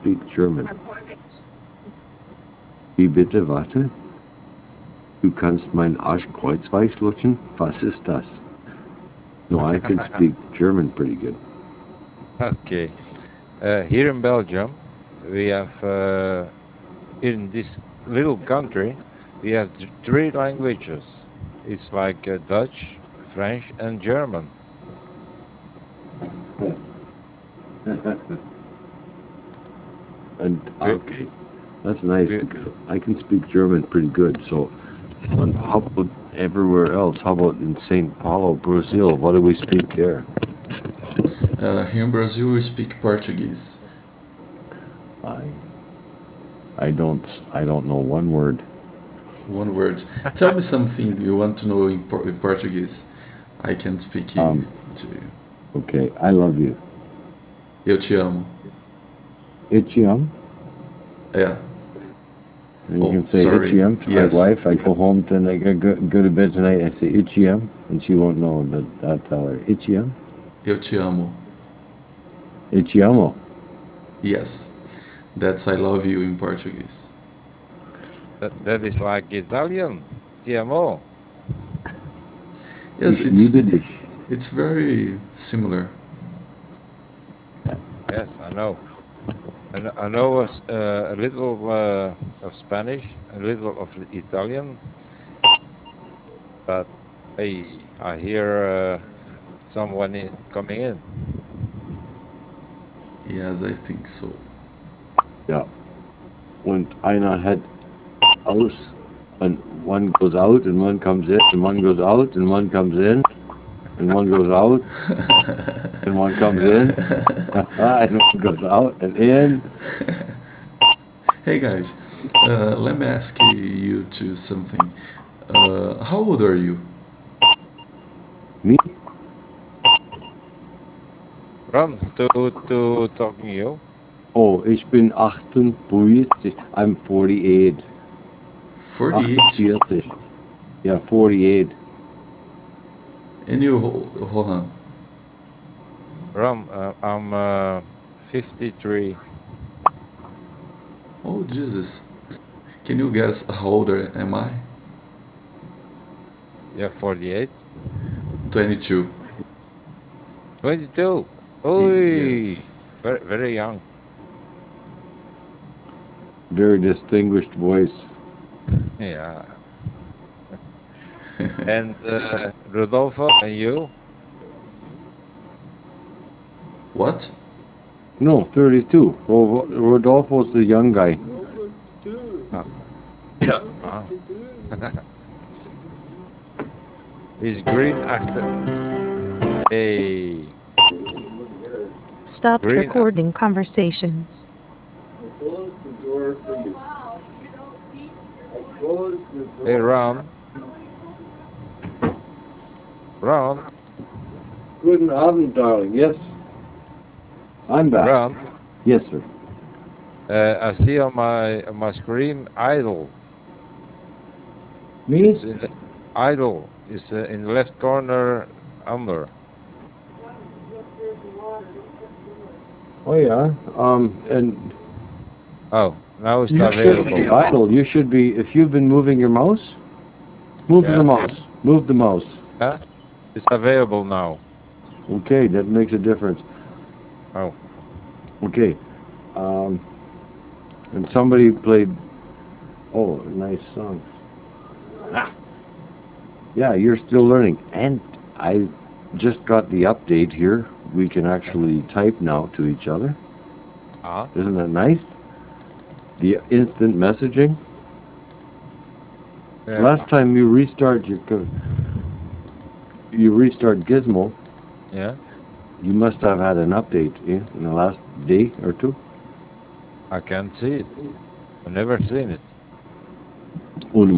speak German. Wie bitte, warte? Du kannst mein Arschkreuzweich lutschen? Was ist das? No, I can speak German pretty good. Okay. Here in Belgium, we have in this little country, we have three languages. It's like Dutch, French, and German. And We, okay, that's nice we, because I can speak German pretty good. So, and how about everywhere else? How about in St. Paulo, Brazil? What do we speak there? Here in Brazil, we speak Portuguese. I I don't know one word. One word. Tell me something you want to know in Portuguese. I can speak it Um, to you. okay, I love you. Eu te amo. Ichiam. Yeah. And you Oh, can say sorry. Ichiam to my Yes. wife. I go home tonight, I go to bed tonight. I say Ichiam, and she won't know, but I'll tell her Ichiam. Eu te amo. Ichiamo. Yes. That's I love you in Portuguese. that is like Italian. TMO. Yes, Ich liebe dich. it's very similar. Yes, I know. And I know a little of Spanish, a little of Italian, but hey, I hear someone coming in. Yes, I think so. Ja. Und einer hat aus and one goes out and one comes in and one goes out and one comes in and one goes out and one comes in and one goes out and in. Hey guys, let me ask you to something. How old are you? Me? Ron, to talking you. Oh, ich bin 48. I'm 48. 48. 48. Yeah, 48. And you, Rohan? Ron, I'm 53. Oh Jesus! Can you guess how old am I? Yeah, 48. 22. 22. Oi, Yes. very, very young. Very distinguished voice. Yeah. And Rodolfo and you? What? No, 32. Oh, Rodolfo's the young guy. Uh, uh, is green after a Stopped green? recording conversation. Close the door for you. I closed the Hey, door. Ron, Guten Abend, darling. Yes, I'm back. Ron. Yes, sir. I see on my screen idle. Me? It's in the, idle. Is in the left corner under. Oh yeah. And Oh, now it's you shouldn't be available. idle. You should be. If you've been moving your mouse, move the Yeah, mouse. Move the mouse. yeah. It's available now. Okay, that makes a difference. Oh, Okay. Um, and somebody played. Oh, nice song. Ah, yeah, you're still learning. And I just got the update here. We can yeah. actually type now to each other. Ah, Isn't that nice? The instant messaging. yeah. Last time you restart Gizmo, Yeah. you must have had an update in the last day or two. I can't see it. I've never seen it.